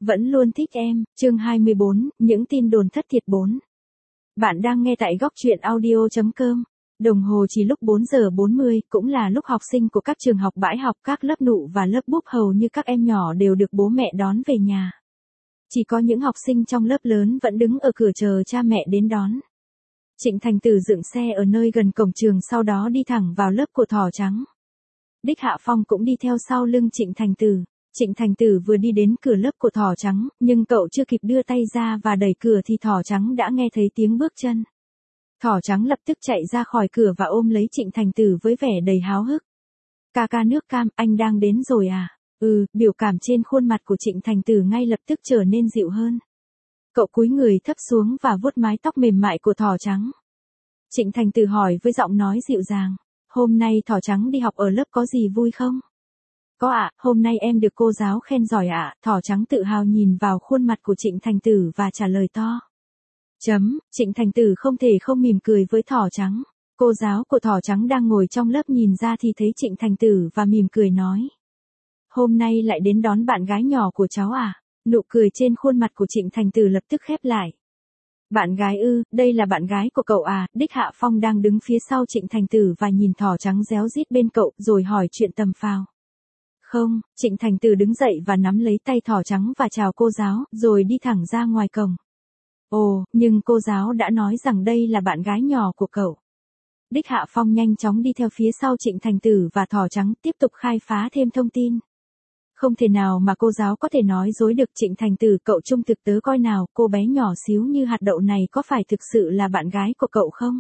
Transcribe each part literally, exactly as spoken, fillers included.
Vẫn luôn thích em, chương hai mươi bốn, những tin đồn thất thiệt bốn. Bạn đang nghe tại góc truyện audio chấm com. Đồng hồ chỉ lúc bốn giờ bốn mươi, cũng là lúc học sinh của các trường học bãi học, các lớp nụ và lớp búp hầu như các em nhỏ đều được bố mẹ đón về nhà. Chỉ có những học sinh trong lớp lớn vẫn đứng ở cửa chờ cha mẹ đến đón. Trịnh Thành Tử dựng xe ở nơi gần cổng trường, sau đó đi thẳng vào lớp của Thỏ Trắng. Đích Hạ Phong cũng đi theo sau lưng Trịnh Thành Tử. Trịnh Thành Tử vừa đi đến cửa lớp của Thỏ Trắng, nhưng cậu chưa kịp đưa tay ra và đẩy cửa thì Thỏ Trắng đã nghe thấy tiếng bước chân. Thỏ Trắng lập tức chạy ra khỏi cửa và ôm lấy Trịnh Thành Tử với vẻ đầy háo hức. Ca ca nước cam, anh đang đến rồi à? Ừ, biểu cảm trên khuôn mặt của Trịnh Thành Tử ngay lập tức trở nên dịu hơn. Cậu cúi người thấp xuống và vuốt mái tóc mềm mại của Thỏ Trắng. Trịnh Thành Tử hỏi với giọng nói dịu dàng, hôm nay Thỏ Trắng đi học ở lớp có gì vui không? Có ạ, à, hôm nay em được cô giáo khen giỏi ạ, à. Thỏ Trắng tự hào nhìn vào khuôn mặt của Trịnh Thành Tử và trả lời to. Chấm, Trịnh Thành Tử không thể không mỉm cười với Thỏ Trắng. Cô giáo của Thỏ Trắng đang ngồi trong lớp nhìn ra thì thấy Trịnh Thành Tử và mỉm cười nói. Hôm nay lại đến đón bạn gái nhỏ của cháu à? Nụ cười trên khuôn mặt của Trịnh Thành Tử lập tức khép lại. Bạn gái ư, đây là bạn gái của cậu à? Đích Hạ Phong đang đứng phía sau Trịnh Thành Tử và nhìn Thỏ Trắng réo rít bên cậu rồi hỏi chuyện tầm phào. Không, Trịnh Thành Tử đứng dậy và nắm lấy tay Thỏ Trắng và chào cô giáo, rồi đi thẳng ra ngoài cổng. Ồ, nhưng cô giáo đã nói rằng đây là bạn gái nhỏ của cậu. Đích Hạ Phong nhanh chóng đi theo phía sau Trịnh Thành Tử và Thỏ Trắng tiếp tục khai phá thêm thông tin. Không thể nào mà cô giáo có thể nói dối được. Trịnh Thành Tử, cậu trung thực tớ coi nào, cô bé nhỏ xíu như hạt đậu này có phải thực sự là bạn gái của cậu không?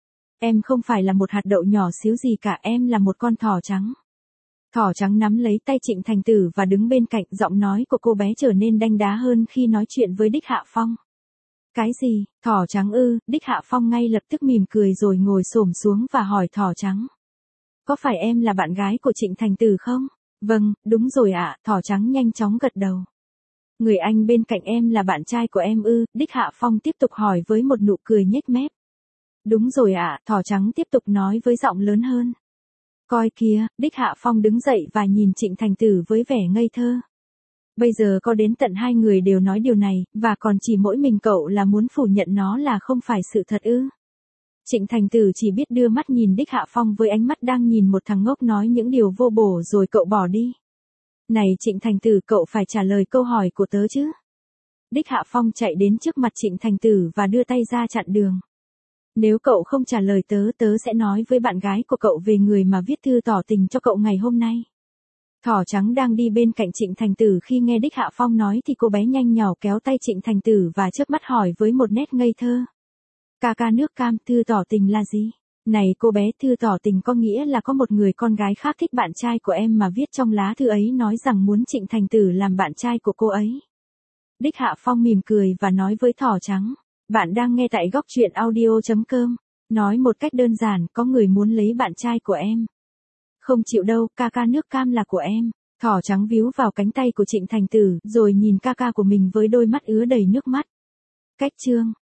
Em không phải là một hạt đậu nhỏ xíu gì cả, em là một con thỏ trắng. Thỏ Trắng nắm lấy tay Trịnh Thành Tử và đứng bên cạnh, giọng nói của cô bé trở nên đanh đá hơn khi nói chuyện với Đích Hạ Phong. Cái gì, Thỏ Trắng ư? Đích Hạ Phong ngay lập tức mỉm cười rồi ngồi xổm xuống và hỏi Thỏ Trắng. Có phải em là bạn gái của Trịnh Thành Tử không? Vâng, đúng rồi ạ, Thỏ Trắng nhanh chóng gật đầu. Người anh bên cạnh em là bạn trai của em ư? Đích Hạ Phong tiếp tục hỏi với một nụ cười nhếch mép. Đúng rồi ạ, Thỏ Trắng tiếp tục nói với giọng lớn hơn. Coi kìa, Đích Hạ Phong đứng dậy và nhìn Trịnh Thành Tử với vẻ ngây thơ. Bây giờ có đến tận hai người đều nói điều này, và còn chỉ mỗi mình cậu là muốn phủ nhận nó là không phải sự thật ư? Trịnh Thành Tử chỉ biết đưa mắt nhìn Đích Hạ Phong với ánh mắt đang nhìn một thằng ngốc nói những điều vô bổ rồi cậu bỏ đi. Này Trịnh Thành Tử, cậu phải trả lời câu hỏi của tớ chứ? Đích Hạ Phong chạy đến trước mặt Trịnh Thành Tử và đưa tay ra chặn đường. Nếu cậu không trả lời tớ, tớ sẽ nói với bạn gái của cậu về người mà viết thư tỏ tình cho cậu ngày hôm nay. Thỏ Trắng đang đi bên cạnh Trịnh Thành Tử khi nghe Đích Hạ Phong nói thì cô bé nhanh nhỏ kéo tay Trịnh Thành Tử và chớp mắt hỏi với một nét ngây thơ. Ca ca nước cam, thư tỏ tình là gì? Này cô bé, thư tỏ tình có nghĩa là có một người con gái khác thích bạn trai của em mà viết trong lá thư ấy nói rằng muốn Trịnh Thành Tử làm bạn trai của cô ấy. Đích Hạ Phong mỉm cười và nói với Thỏ Trắng. Bạn đang nghe tại góc truyện audio chấm com. Nói một cách đơn giản, có người muốn lấy bạn trai của em. Không chịu đâu, ca ca nước cam là của em. Thỏ Trắng víu vào cánh tay của Trịnh Thành Tử, rồi nhìn ca ca của mình với đôi mắt ứa đầy nước mắt. Cách chương.